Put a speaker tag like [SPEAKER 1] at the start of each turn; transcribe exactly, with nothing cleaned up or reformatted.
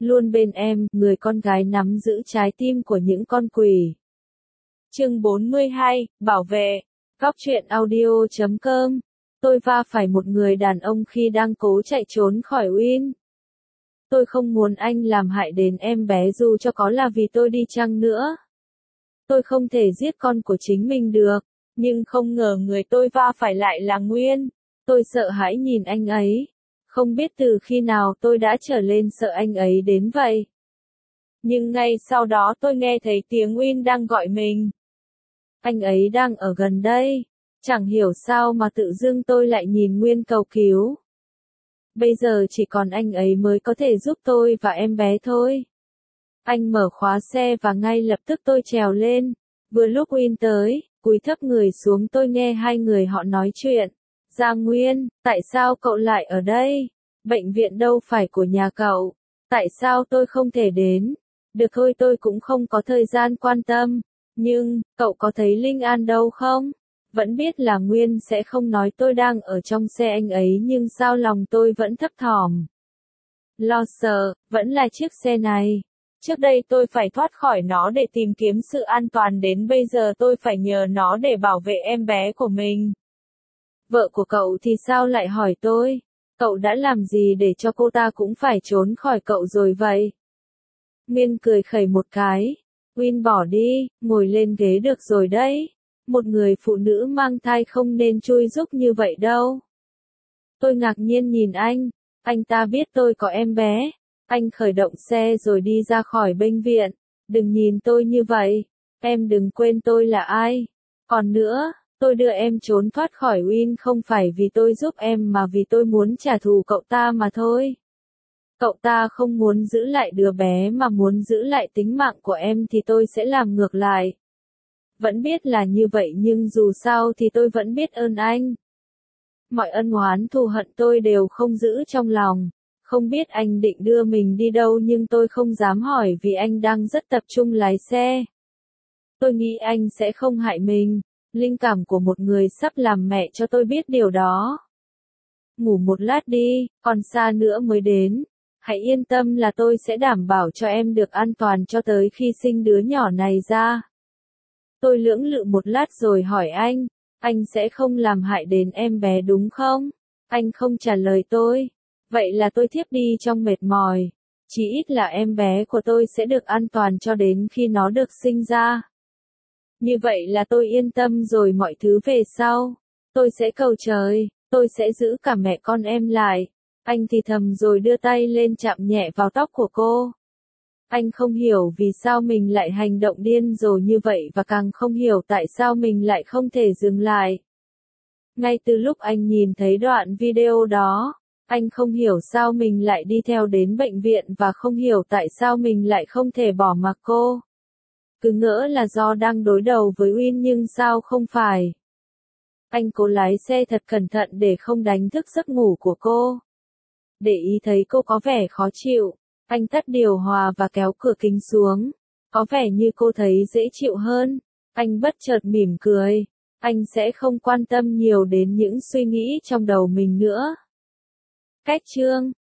[SPEAKER 1] luôn bên em, người con gái nắm giữ trái tim của những con quỷ. Chương bốn mươi hai, Bảo vệ. Góc truyện audio chấm com. Tôi va phải một người đàn ông khi đang cố chạy trốn khỏi Win. Tôi không muốn anh làm hại đến em bé dù cho có là vì tôi đi chăng nữa. Tôi không thể giết con của chính mình được, nhưng không ngờ người tôi va phải lại là Nguyên. Tôi sợ hãi nhìn anh ấy. Không biết từ khi nào tôi đã trở lên sợ anh ấy đến vậy. Nhưng ngay sau đó tôi nghe thấy tiếng Win đang gọi mình. Anh ấy đang ở gần đây. Chẳng hiểu sao mà tự dưng tôi lại nhìn Nguyên cầu cứu. Bây giờ chỉ còn anh ấy mới có thể giúp tôi và em bé thôi. Anh mở khóa xe và ngay lập tức tôi trèo lên. Vừa lúc Win tới, cúi thấp người xuống tôi nghe hai người họ nói chuyện. Giang Nguyên, tại sao cậu lại ở đây? Bệnh viện đâu phải của nhà cậu. Tại sao tôi không thể đến? Được thôi, tôi cũng không có thời gian quan tâm. Nhưng, cậu có thấy Linh An đâu không? Vẫn biết là Nguyên sẽ không nói tôi đang ở trong xe anh ấy nhưng sao lòng tôi vẫn thấp thỏm. Lo sợ, vẫn là chiếc xe này. Trước đây tôi phải thoát khỏi nó để tìm kiếm sự an toàn, đến bây giờ tôi phải nhờ nó để bảo vệ em bé của mình. Vợ của cậu thì sao lại hỏi tôi? Cậu đã làm gì để cho cô ta cũng phải trốn khỏi cậu rồi vậy? Nguyên cười khẩy một cái. Win bỏ đi, ngồi lên ghế được rồi đấy. Một người phụ nữ mang thai không nên chui rúc như vậy đâu. Tôi ngạc nhiên nhìn anh. Anh ta biết tôi có em bé. Anh khởi động xe rồi đi ra khỏi bệnh viện. Đừng nhìn tôi như vậy. Em đừng quên tôi là ai. Còn nữa, tôi đưa em trốn thoát khỏi Win không phải vì tôi giúp em mà vì tôi muốn trả thù cậu ta mà thôi. Cậu ta không muốn giữ lại đứa bé mà muốn giữ lại tính mạng của em thì tôi sẽ làm ngược lại. Vẫn biết là như vậy nhưng dù sao thì tôi vẫn biết ơn anh. Mọi ân oán thù hận tôi đều không giữ trong lòng. Không biết anh định đưa mình đi đâu nhưng tôi không dám hỏi vì anh đang rất tập trung lái xe. Tôi nghĩ anh sẽ không hại mình. Linh cảm của một người sắp làm mẹ cho tôi biết điều đó. Ngủ một lát đi, còn xa nữa mới đến. Hãy yên tâm là tôi sẽ đảm bảo cho em được an toàn cho tới khi sinh đứa nhỏ này ra. Tôi lưỡng lự một lát rồi hỏi anh, anh sẽ không làm hại đến em bé đúng không? Anh không trả lời tôi. Vậy là tôi thiếp đi trong mệt mỏi. Chỉ ít là em bé của tôi sẽ được an toàn cho đến khi nó được sinh ra. Như vậy là tôi yên tâm rồi, mọi thứ về sau. Tôi sẽ cầu trời, tôi sẽ giữ cả mẹ con em lại. Anh thì thầm rồi đưa tay lên chạm nhẹ vào tóc của cô. Anh không hiểu vì sao mình lại hành động điên rồ như vậy và càng không hiểu tại sao mình lại không thể dừng lại. Ngay từ lúc anh nhìn thấy đoạn video đó, anh không hiểu sao mình lại đi theo đến bệnh viện và không hiểu tại sao mình lại không thể bỏ mặc cô. Cứ ngỡ là do đang đối đầu với Win nhưng sao không phải. Anh cố lái xe thật cẩn thận để không đánh thức giấc ngủ của cô. Để ý thấy cô có vẻ khó chịu, anh tắt điều hòa và kéo cửa kính xuống. Có vẻ như cô thấy dễ chịu hơn. Anh bất chợt mỉm cười. Anh sẽ không quan tâm nhiều đến những suy nghĩ trong đầu mình nữa. Cách chương